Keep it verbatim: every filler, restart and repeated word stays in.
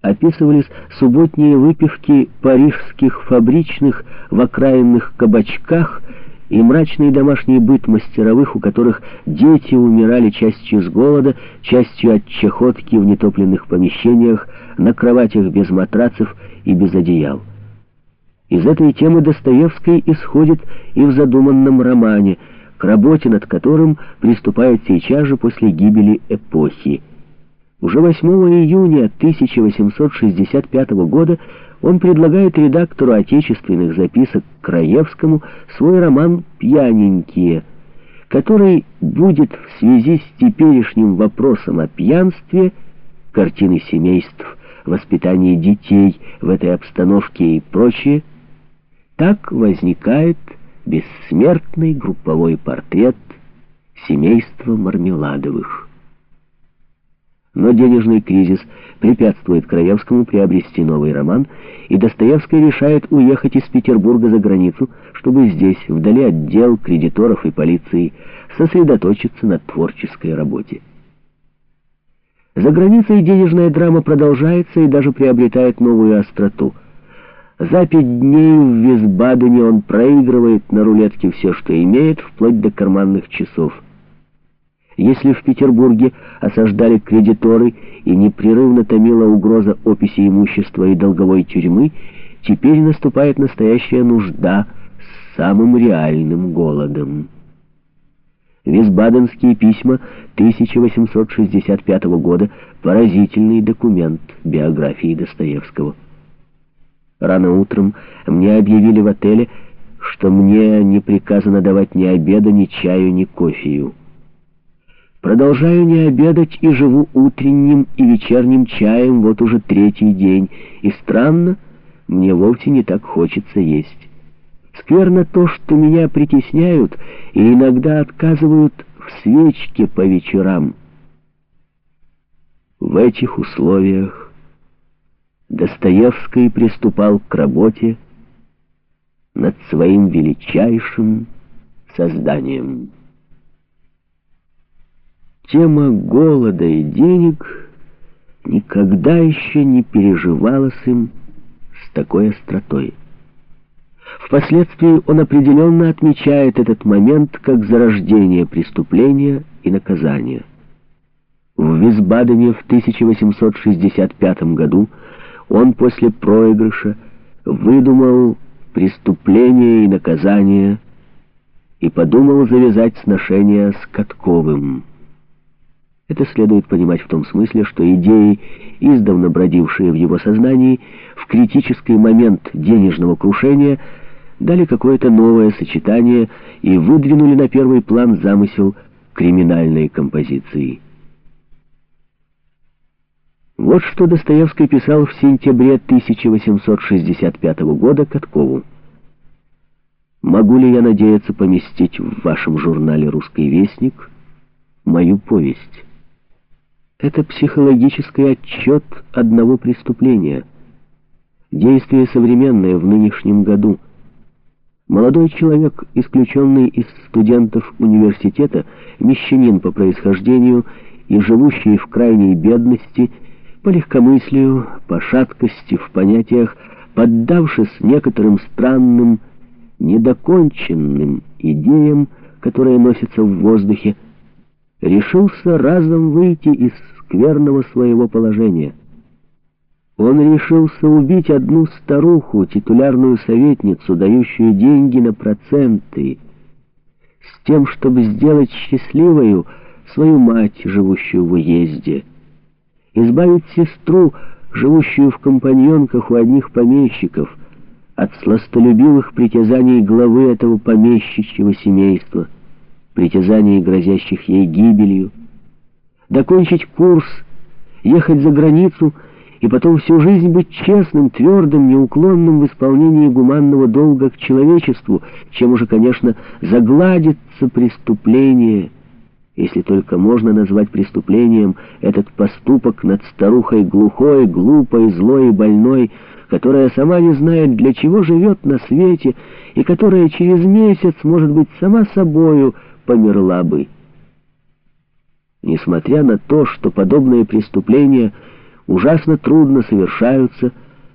описывались субботние выпивки парижских фабричных в окраинных кабачках и мрачный домашний быт мастеровых, у которых дети умирали частью с голода, частью от чахотки в нетопленных помещениях, на кроватях без матрацев и без одеял. Из этой темы Достоевский исходит и в задуманном романе, к работе над которым приступает сейчас же после гибели эпохи. Уже восьмого июня тысяча восемьсот шестьдесят пятого года он предлагает редактору отечественных записок Краевскому свой роман «Пьяненькие», который будет в связи с теперешним вопросом о пьянстве, картины семейств, воспитании детей в этой обстановке и прочее. Так возникает бессмертный групповой портрет семейства Мармеладовых. Но денежный кризис препятствует Краевскому приобрести новый роман, и Достоевский решает уехать из Петербурга за границу, чтобы здесь, вдали от дел, кредиторов и полиции, сосредоточиться на творческой работе. За границей денежная драма продолжается и даже приобретает новую остроту. За пять дней в Висбадене он проигрывает на рулетке все, что имеет, вплоть до карманных часов. Если в Петербурге осаждали кредиторы и непрерывно томила угроза описи имущества и долговой тюрьмы, теперь наступает настоящая нужда с самым реальным голодом. Висбаденские письма тысяча восемьсот шестьдесят пятого года — поразительный документ биографии Достоевского. Рано утром мне объявили в отеле, что мне не приказано давать ни обеда, ни чаю, ни кофею. Продолжаю не обедать и живу утренним и вечерним чаем вот уже третий день, и странно, мне вовсе не так хочется есть. Скверно то, что меня притесняют и иногда отказывают в свечке по вечерам. В этих условиях Достоевский приступал к работе над своим величайшим созданием. Тема голода и денег никогда еще не переживалась им с такой остротой. Впоследствии он определенно отмечает этот момент как зарождение преступления и наказания. В Висбадене в тысяча восемьсот шестьдесят пятом году он после проигрыша выдумал преступление и наказание и подумал завязать сношения с Катковым. Это следует понимать в том смысле, что идеи, издавна бродившие в его сознании, в критический момент денежного крушения дали какое-то новое сочетание и выдвинули на первый план замысел криминальной композиции. Вот что Достоевский писал в сентябре тысяча восемьсот шестьдесят пятого года Каткову. «Могу ли я надеяться поместить в вашем журнале «Русский вестник» мою повесть?» Это психологический отчет одного преступления. Действие современное в нынешнем году. Молодой человек, исключенный из студентов университета, мещанин по происхождению и живущий в крайней бедности, по легкомыслию, по шаткости в понятиях, поддавшись некоторым странным, недоконченным идеям, которые носятся в воздухе, решился разом выйти из скверного своего положения. Он решился убить одну старуху, титулярную советницу, дающую деньги на проценты, с тем, чтобы сделать счастливою свою мать, живущую в уезде, избавить сестру, живущую в компаньонках у одних помещиков, от сластолюбивых притязаний главы этого помещичьего семейства, притязаний, грозящих ей гибелью, докончить курс, ехать за границу и потом всю жизнь быть честным, твердым, неуклонным в исполнении гуманного долга к человечеству, чем уже, конечно, загладится преступление, если только можно назвать преступлением этот поступок над старухой глухой, глупой, злой и больной, которая сама не знает, для чего живет на свете, и которая через месяц, может быть, сама собою померла бы. Несмотря на то, что подобное преступление ужасно трудно совершаются,